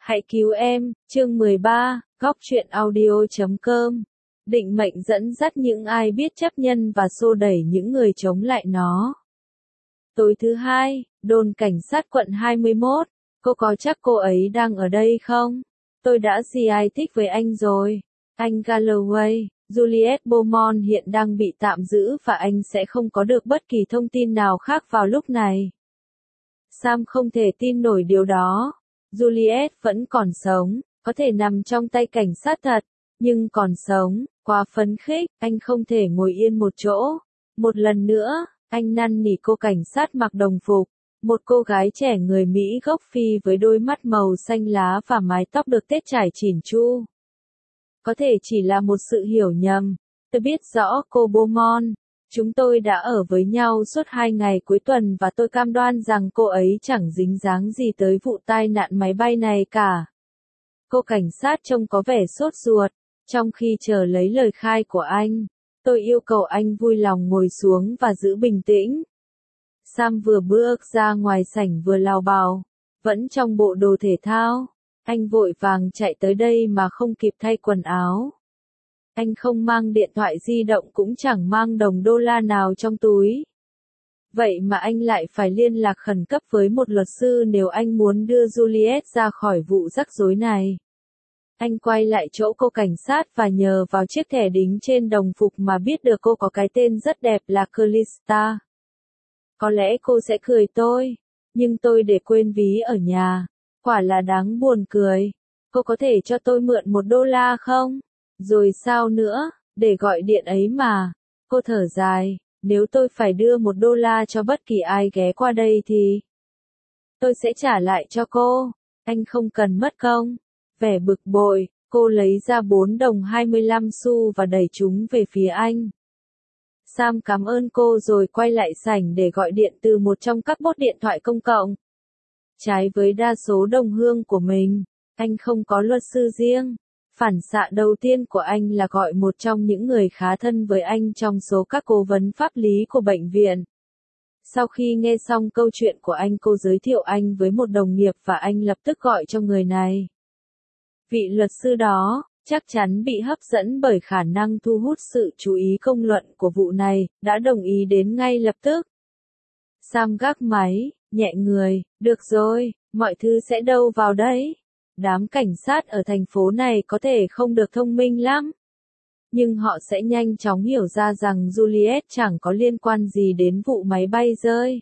Hãy cứu em, chương 13, góc truyện audio.com. Định mệnh dẫn dắt những ai biết chấp nhân và xô đẩy những người chống lại nó. Tối thứ hai, đồn cảnh sát quận 21, cô có chắc cô ấy đang ở đây không? Tôi đã giải thích với anh rồi. Anh Galloway, Juliet Beaumont hiện đang bị tạm giữ và anh sẽ không có được bất kỳ thông tin nào khác vào lúc này. Sam không thể tin nổi điều đó. Juliet vẫn còn sống, có thể nằm trong tay cảnh sát thật, nhưng còn sống, quá phấn khích, anh không thể ngồi yên một chỗ. Một lần nữa, anh năn nỉ cô cảnh sát mặc đồng phục, một cô gái trẻ người Mỹ gốc Phi với đôi mắt màu xanh lá và mái tóc được tết trải chỉn chu. Có thể chỉ là một sự hiểu nhầm. Tôi biết rõ cô Beaumont. Chúng tôi đã ở với nhau suốt 2 ngày cuối tuần và tôi cam đoan rằng cô ấy chẳng dính dáng gì tới vụ tai nạn máy bay này cả. Cô cảnh sát trông có vẻ sốt ruột, trong khi chờ lấy lời khai của anh. Tôi yêu cầu anh vui lòng ngồi xuống và giữ bình tĩnh. Sam vừa bước ra ngoài sảnh vừa lào bào, vẫn trong bộ đồ thể thao. Anh vội vàng chạy tới đây mà không kịp thay quần áo. Anh không mang điện thoại di động cũng chẳng mang đồng đô la nào trong túi. Vậy mà anh lại phải liên lạc khẩn cấp với một luật sư nếu anh muốn đưa Juliet ra khỏi vụ rắc rối này. Anh quay lại chỗ cô cảnh sát và nhờ vào chiếc thẻ đính trên đồng phục mà biết được cô có cái tên rất đẹp là Calista. Có lẽ cô sẽ cười tôi, nhưng tôi để quên ví ở nhà. Quả là đáng buồn cười. Cô có thể cho tôi mượn $1 không? Rồi sao nữa, để gọi điện ấy mà. Cô thở dài, nếu tôi phải đưa $1 cho bất kỳ ai ghé qua đây thì tôi sẽ trả lại cho cô. Anh không cần mất công. Vẻ bực bội, cô lấy ra 4 đồng 25 xu và đẩy chúng về phía anh. Sam cảm ơn cô rồi quay lại sảnh để gọi điện từ một trong các bốt điện thoại công cộng. Trái với đa số đồng hương của mình, anh không có luật sư riêng. Phản xạ đầu tiên của anh là gọi một trong những người khá thân với anh trong số các cố vấn pháp lý của bệnh viện. Sau khi nghe xong câu chuyện của anh, cô giới thiệu anh với một đồng nghiệp và anh lập tức gọi cho người này. Vị luật sư đó, chắc chắn bị hấp dẫn bởi khả năng thu hút sự chú ý công luận của vụ này, đã đồng ý đến ngay lập tức. Sam gác máy, nhẹ người, được rồi, mọi thứ sẽ đâu vào đấy. Đám cảnh sát ở thành phố này có thể không được thông minh lắm, nhưng họ sẽ nhanh chóng hiểu ra rằng Juliet chẳng có liên quan gì đến vụ máy bay rơi.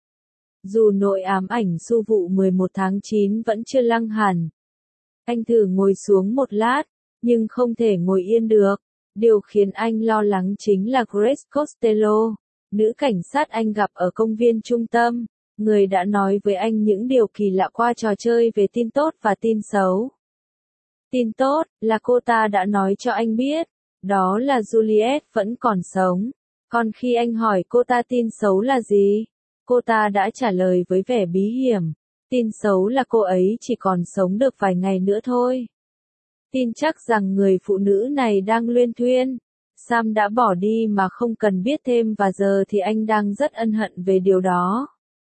Dù nỗi ám ảnh sau vụ 11 tháng 9 vẫn chưa lăng hẳn. Anh thử ngồi xuống một lát, nhưng không thể ngồi yên được. Điều khiến anh lo lắng chính là Grace Costello, nữ cảnh sát anh gặp ở công viên trung tâm. Người đã nói với anh những điều kỳ lạ qua trò chơi về tin tốt và tin xấu. Tin tốt là cô ta đã nói cho anh biết, đó là Juliet vẫn còn sống. Còn khi anh hỏi cô ta tin xấu là gì, cô ta đã trả lời với vẻ bí hiểm. Tin xấu là cô ấy chỉ còn sống được vài ngày nữa thôi. Tin chắc rằng người phụ nữ này đang luyên thuyên. Sam đã bỏ đi mà không cần biết thêm và giờ thì anh đang rất ân hận về điều đó.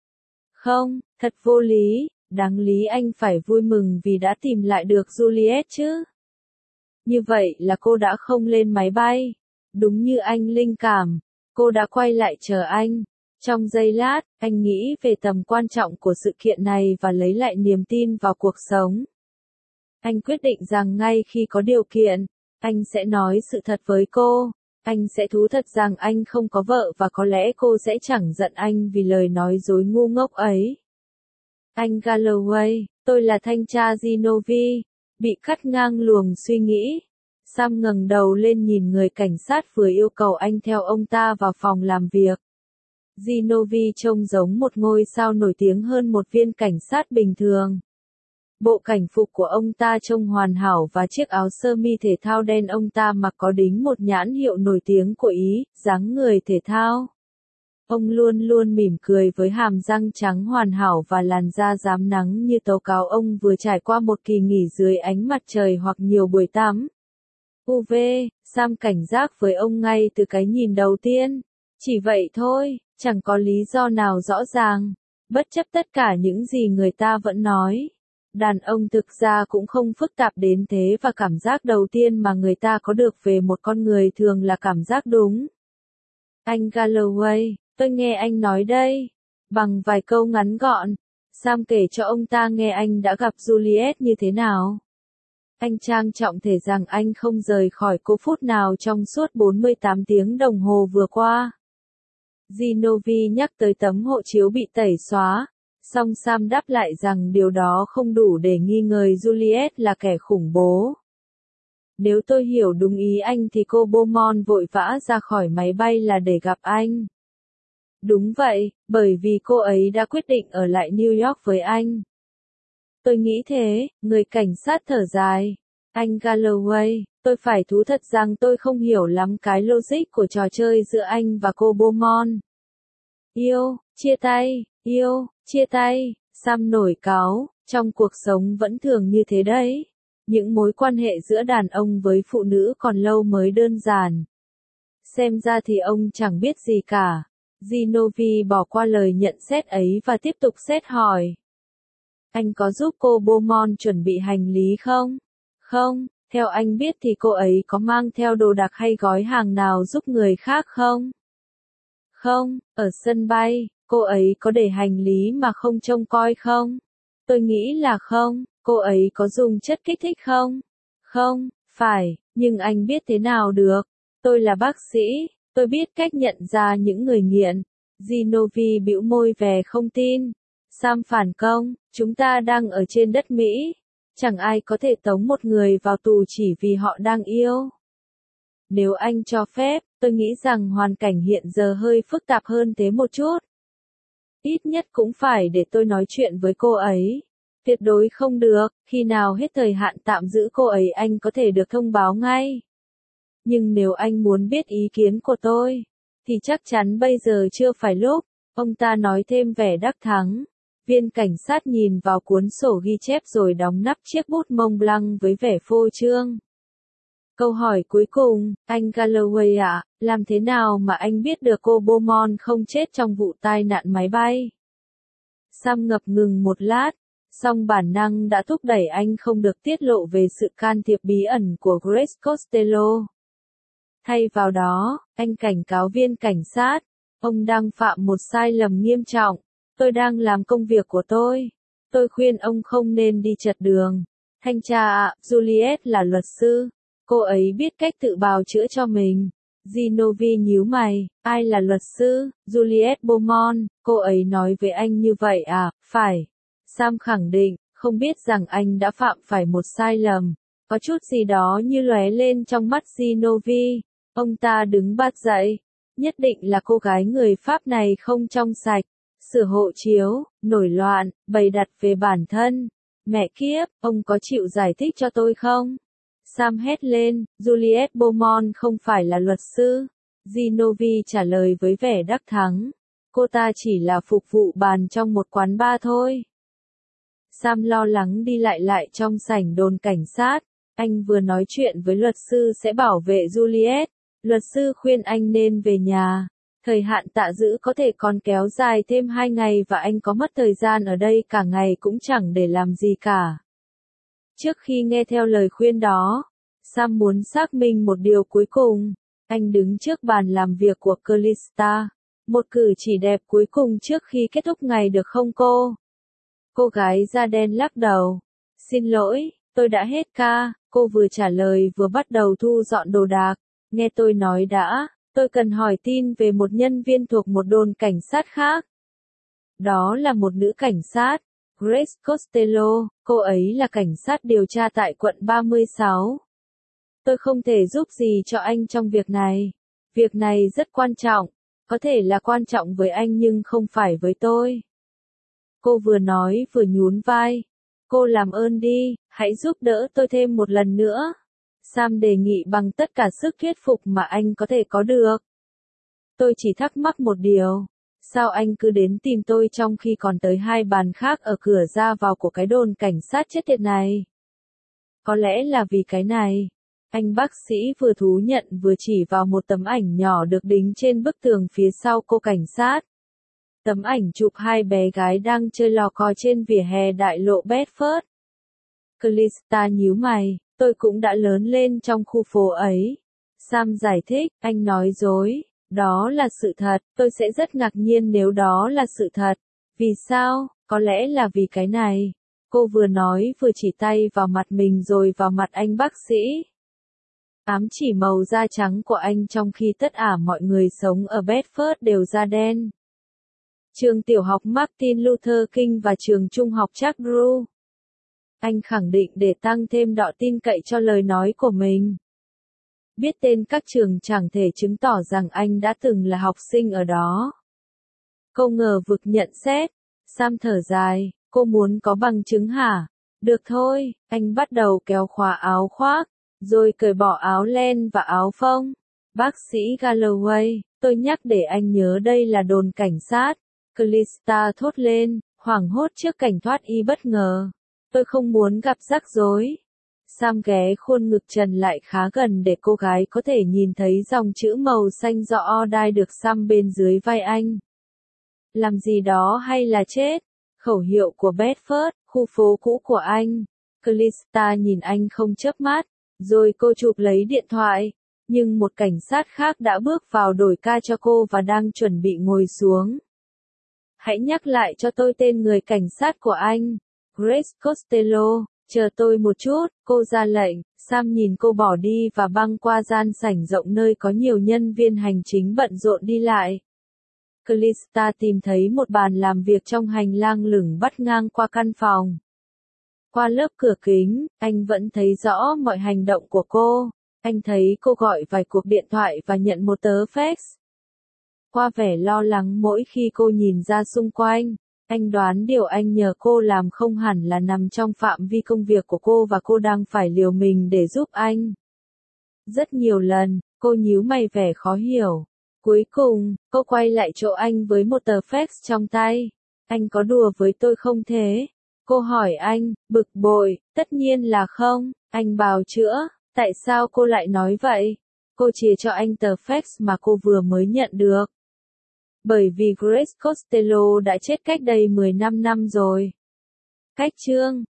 Không, thật vô lý, đáng lý anh phải vui mừng vì đã tìm lại được Juliet chứ. Như vậy là cô đã không lên máy bay. Đúng như anh linh cảm, cô đã quay lại chờ anh. Trong giây lát, anh nghĩ về tầm quan trọng của sự kiện này và lấy lại niềm tin vào cuộc sống. Anh quyết định rằng ngay khi có điều kiện, anh sẽ nói sự thật với cô. Anh sẽ thú thật rằng anh không có vợ và có lẽ cô sẽ chẳng giận anh vì lời nói dối ngu ngốc ấy. Anh Galloway, tôi là thanh tra Genovese. Bị cắt ngang luồng suy nghĩ. Sam ngẩng đầu lên nhìn người cảnh sát vừa yêu cầu anh theo ông ta vào phòng làm việc. Genovese trông giống một ngôi sao nổi tiếng hơn một viên cảnh sát bình thường. Bộ cảnh phục của ông ta trông hoàn hảo và chiếc áo sơ mi thể thao đen ông ta mặc có đính một nhãn hiệu nổi tiếng của Ý, dáng người thể thao. Ông luôn luôn mỉm cười với hàm răng trắng hoàn hảo và làn da rám nắng như tố cáo ông vừa trải qua một kỳ nghỉ dưới ánh mặt trời hoặc nhiều buổi tắm. UV, Sam cảnh giác với ông ngay từ cái nhìn đầu tiên. Chỉ vậy thôi, chẳng có lý do nào rõ ràng, bất chấp tất cả những gì người ta vẫn nói. Đàn ông thực ra cũng không phức tạp đến thế và cảm giác đầu tiên mà người ta có được về một con người thường là cảm giác đúng. Anh Galloway, tôi nghe anh nói đây. Bằng vài câu ngắn gọn, Sam kể cho ông ta nghe anh đã gặp Juliet như thế nào. Anh trang trọng thể rằng anh không rời khỏi cô phút nào trong suốt 48 tiếng đồng hồ vừa qua. Genevieve nhắc tới tấm hộ chiếu bị tẩy xóa, song Sam đáp lại rằng điều đó không đủ để nghi ngờ Juliet là kẻ khủng bố. Nếu tôi hiểu đúng ý anh thì cô Beaumont vội vã ra khỏi máy bay là để gặp anh. Đúng vậy, bởi vì cô ấy đã quyết định ở lại New York với anh. Tôi nghĩ thế, người cảnh sát thở dài. Anh Galloway, tôi phải thú thật rằng tôi không hiểu lắm cái logic của trò chơi giữa anh và cô Beaumont. Yêu, chia tay, Sam nổi cáu, trong cuộc sống vẫn thường như thế đấy. Những mối quan hệ giữa đàn ông với phụ nữ còn lâu mới đơn giản. Xem ra thì ông chẳng biết gì cả. Genevieve bỏ qua lời nhận xét ấy và tiếp tục xét hỏi. Anh có giúp cô Beaumont chuẩn bị hành lý không? Không, theo anh biết thì cô ấy có mang theo đồ đạc hay gói hàng nào giúp người khác không? Không, ở sân bay, cô ấy có để hành lý mà không trông coi không? Tôi nghĩ là không, cô ấy có dùng chất kích thích không? Không, phải, nhưng anh biết thế nào được? Tôi là bác sĩ, tôi biết cách nhận ra những người nghiện. Genevieve bĩu môi vẻ không tin. Sam phản công, chúng ta đang ở trên đất Mỹ. Chẳng ai có thể tống một người vào tù chỉ vì họ đang yêu. Nếu anh cho phép, tôi nghĩ rằng hoàn cảnh hiện giờ hơi phức tạp hơn thế một chút. Ít nhất cũng phải để tôi nói chuyện với cô ấy. Tuyệt đối không được, khi nào hết thời hạn tạm giữ cô ấy anh có thể được thông báo ngay. Nhưng nếu anh muốn biết ý kiến của tôi, thì chắc chắn bây giờ chưa phải lúc, ông ta nói thêm vẻ đắc thắng. Viên cảnh sát nhìn vào cuốn sổ ghi chép rồi đóng nắp chiếc bút Mont Blanc với vẻ phô trương. Câu hỏi cuối cùng, anh Galloway ạ, làm thế nào mà anh biết được cô Beaumont không chết trong vụ tai nạn máy bay? Sam ngập ngừng một lát, song bản năng đã thúc đẩy anh không được tiết lộ về sự can thiệp bí ẩn của Grace Costello. Thay vào đó, anh cảnh cáo viên cảnh sát, ông đang phạm một sai lầm nghiêm trọng. Tôi đang làm công việc của tôi. Tôi khuyên ông không nên đi chật đường. Thanh tra ạ, Juliet là luật sư. Cô ấy biết cách tự bào chữa cho mình. Genevieve nhíu mày, ai là luật sư? Juliet Beaumont, cô ấy nói với anh như vậy à? Phải. Sam khẳng định, không biết rằng anh đã phạm phải một sai lầm. Có chút gì đó như lóe lên trong mắt Genevieve. Ông ta đứng bật dậy. Nhất định là cô gái người Pháp này không trong sạch. Sửa hộ chiếu, nổi loạn, bày đặt về bản thân. Mẹ kiếp, ông có chịu giải thích cho tôi không? Sam hét lên, Juliet Beaumont không phải là luật sư. Genevieve trả lời với vẻ đắc thắng. Cô ta chỉ là phục vụ bàn trong một quán bar thôi. Sam lo lắng đi lại trong sảnh đồn cảnh sát. Anh vừa nói chuyện với luật sư sẽ bảo vệ Juliet. Luật sư khuyên anh nên về nhà. Thời hạn tạ giữ có thể còn kéo dài thêm 2 ngày và anh có mất thời gian ở đây cả ngày cũng chẳng để làm gì cả. Trước khi nghe theo lời khuyên đó, Sam muốn xác minh một điều cuối cùng. Anh đứng trước bàn làm việc của Calista. Một cử chỉ đẹp cuối cùng trước khi kết thúc ngày được không cô? Cô gái da đen lắc đầu. Xin lỗi, tôi đã hết ca. Cô vừa trả lời vừa bắt đầu thu dọn đồ đạc. Nghe tôi nói đã. Tôi cần hỏi tin về một nhân viên thuộc một đồn cảnh sát khác. Đó là một nữ cảnh sát, Grace Costello, cô ấy là cảnh sát điều tra tại quận 36. Tôi không thể giúp gì cho anh trong việc này. Việc này rất quan trọng, có thể là quan trọng với anh nhưng không phải với tôi. Cô vừa nói vừa nhún vai. Cô làm ơn đi, hãy giúp đỡ tôi thêm một lần nữa. Sam đề nghị bằng tất cả sức thuyết phục mà anh có thể có được. Tôi chỉ thắc mắc một điều. Sao anh cứ đến tìm tôi trong khi còn tới 2 bàn khác ở cửa ra vào của cái đồn cảnh sát chết tiệt này? Có lẽ là vì cái này. Anh bác sĩ vừa thú nhận vừa chỉ vào một tấm ảnh nhỏ được đính trên bức tường phía sau cô cảnh sát. Tấm ảnh chụp 2 bé gái đang chơi lò cò trên vỉa hè đại lộ Bedford. Calista nhíu mày, tôi cũng đã lớn lên trong khu phố ấy. Sam giải thích, anh nói dối, đó là sự thật, tôi sẽ rất ngạc nhiên nếu đó là sự thật. Vì sao? Có lẽ là vì cái này. Cô vừa nói vừa chỉ tay vào mặt mình rồi vào mặt anh bác sĩ. Ám chỉ màu da trắng của anh trong khi tất cả mọi người sống ở Bedford đều da đen. Trường tiểu học Martin Luther King và trường trung học Charles Drew. Anh khẳng định để tăng thêm độ tin cậy cho lời nói của mình. Biết tên các trường chẳng thể chứng tỏ rằng anh đã từng là học sinh ở đó. Cô ngờ vực nhận xét. Sam thở dài, cô muốn có bằng chứng hả? Được thôi, anh bắt đầu kéo khóa áo khoác, rồi cởi bỏ áo len và áo phông. Bác sĩ Galloway, tôi nhắc để anh nhớ đây là đồn cảnh sát. Calista thốt lên, hoảng hốt trước cảnh thoát y bất ngờ. Tôi không muốn gặp rắc rối. Sam ghé khuôn ngực trần lại khá gần để cô gái có thể nhìn thấy dòng chữ màu xanh rõ đai được xăm bên dưới vai anh. Làm gì đó hay là chết? Khẩu hiệu của Bedford, khu phố cũ của anh. Calista nhìn anh không chớp mắt, rồi cô chụp lấy điện thoại. Nhưng một cảnh sát khác đã bước vào đổi ca cho cô và đang chuẩn bị ngồi xuống. Hãy nhắc lại cho tôi tên người cảnh sát của anh. Grace Costello, chờ tôi một chút, cô ra lệnh. Sam nhìn cô bỏ đi và băng qua gian sảnh rộng nơi có nhiều nhân viên hành chính bận rộn đi lại. Calista tìm thấy một bàn làm việc trong hành lang lửng vắt ngang qua căn phòng. Qua lớp cửa kính, anh vẫn thấy rõ mọi hành động của cô. Anh thấy cô gọi vài cuộc điện thoại và nhận một tờ fax. Qua vẻ lo lắng mỗi khi cô nhìn ra xung quanh, anh đoán điều anh nhờ cô làm không hẳn là nằm trong phạm vi công việc của cô và cô đang phải liều mình để giúp anh. Rất nhiều lần, cô nhíu mày vẻ khó hiểu. Cuối cùng, cô quay lại chỗ anh với một tờ fax trong tay. Anh có đùa với tôi không thế? Cô hỏi anh, bực bội, tất nhiên là không, anh bào chữa, tại sao cô lại nói vậy? Cô chìa cho anh tờ fax mà cô vừa mới nhận được. Bởi vì Grace Costello đã chết cách đây 15 năm rồi. Cách chương